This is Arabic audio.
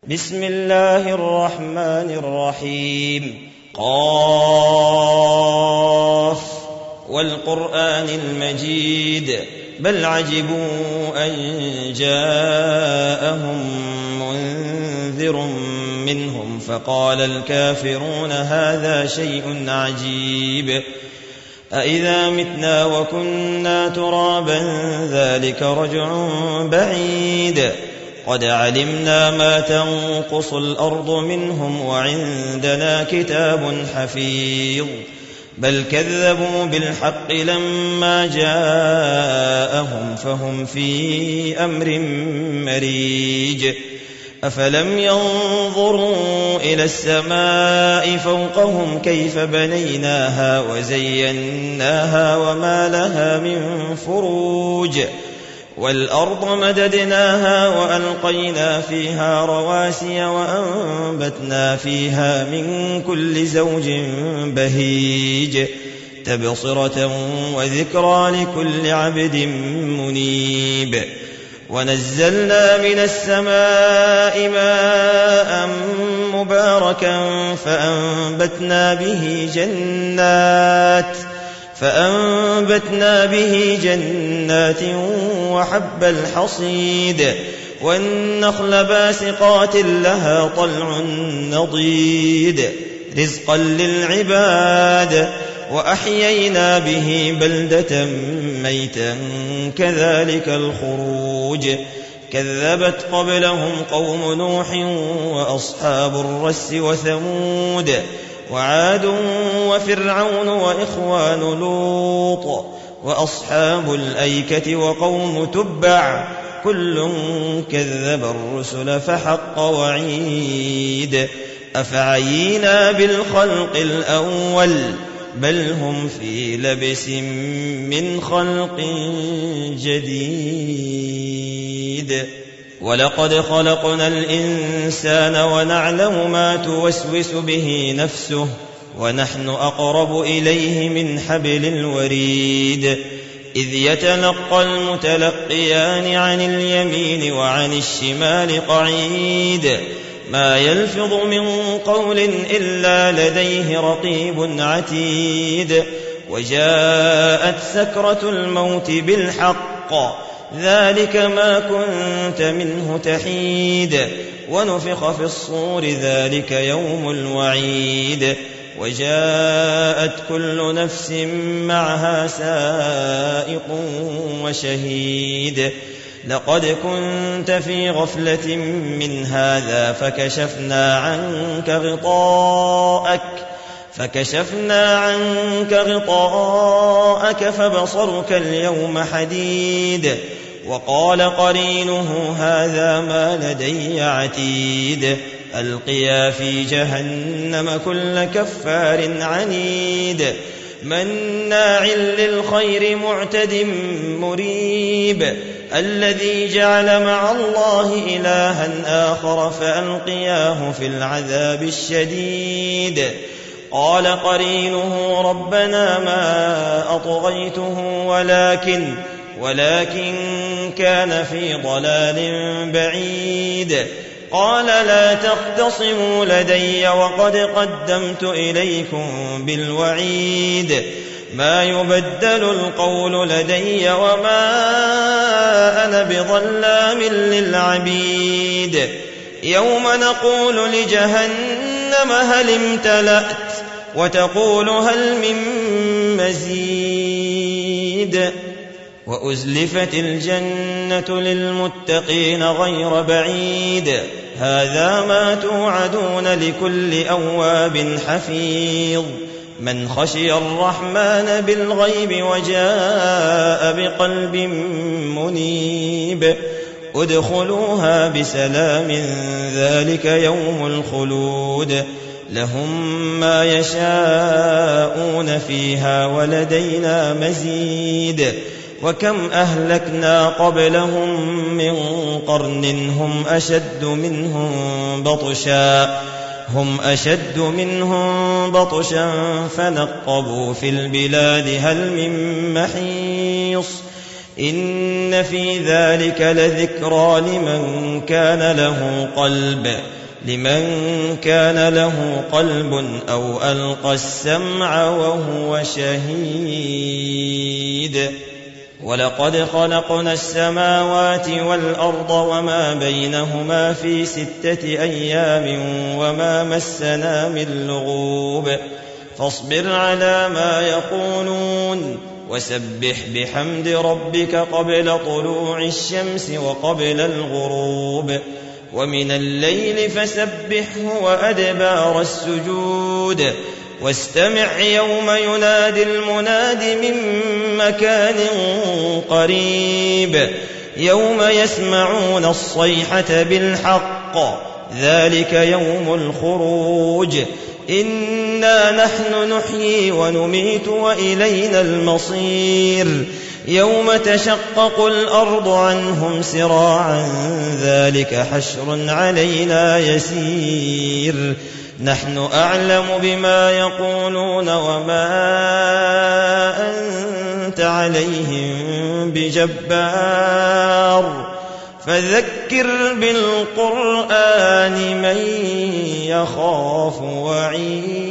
بسم الله الرحمن الرحيم. قاف والقرآن المجيد بل عجبوا أن جاءهم منذر منهم فقال الكافرون هذا شيء عجيب أإذا متنا وكنا ترابا ذلك رجع بعيد قد علمنا ما تنقص الأرض منهم وعندنا كتاب حفيظ بل كذبوا بالحق لما جاءهم فهم في أمر مريج أفلم ينظروا إلى السماء فوقهم كيف بنيناها وزيناها وما لها من فروج والأرض مددناها وألقينا فيها رواسي وأنبتنا فيها من كل زوج بهيج تبصرة وذكرى لكل عبد منيب ونزلنا من السماء ماء مباركا فأنبتنا به جنات وحب الحصيد والنخل باسقات لها طلع نضيد رزقا للعباد وأحيينا به بلدة ميتا كذلك الخروج كذبت قبلهم قوم نوح وأصحاب الرس وثمود وعاد وفرعون وإخوان لوط وأصحاب الأيكة وقوم تبع كل كذب الرسل فحق وعيد أفعينا بالخلق الأول بل هم في لبس من خلق جديد ولقد خلقنا الإنسان ونعلم ما توسوس به نفسه ونحن أقرب إليه من حبل الوريد إذ يتلقى المتلقيان عن اليمين وعن الشمال قعيد ما يلفظ من قول إلا لديه رقيب عتيد وجاءت سكرة الموت بالحق ذلك ما كنت منه تحيد ونفخ في الصور ذلك يوم الوعيد وجاءت كل نفس معها سائق وشهيد لقد كنت في غفلة من هذا فكشفنا عنك غطاءك فبصرك اليوم حديد وقال قرينه هذا ما لدي عتيد ألقيا في جهنم كل كفار عنيد مناع للخير معتد مريب الذي جعل مع الله إلها آخر فألقياه في العذاب الشديد قال قرينه ربنا ما أطغيته ولكن كان في ضلال بعيد قال لا تختصموا لدي وقد قدمت إليكم بالوعيد ما يبدل القول لدي وما أنا بظلام للعبيد يوم نقول لجهنم هل امتلأت وتقول هل من مزيد وأزلفت الجنة للمتقين غير بعيد هذا ما توعدون لكل أواب حفيظ من خشي الرحمن بالغيب وجاء بقلب منيب ادخلوها بسلام ذلك يوم الخلود لهم ما يشاءون فيها ولدينا مزيد وكم أهلكنا قبلهم من قرن هم أشد منهم بطشا فنقبوا في البلاد هل من محيص إن في ذلك لذكرى لمن كان له قلب أو ألقى السمع وهو شهيد. ولقد خلقنا السماوات والأرض وما بينهما في 6 أيام وما مسنا من لغوب فاصبر على ما يقولون وسبح بحمد ربك قبل طلوع الشمس وقبل الغروب ومن الليل فسبحه وأدبار السجود واستمع يوم ينادي المناد من مكان قريب يوم يسمعون الصيحة بالحق ذلك يوم الخروج إنا نحن نحيي ونميت وإلينا المصير يوم تشقق الأرض عنهم سراعا ذلك حشر علينا يسير نحن أعلم بما يقولون وما أنت عليهم بجبار فذكر بالقرآن من يخاف وعيد.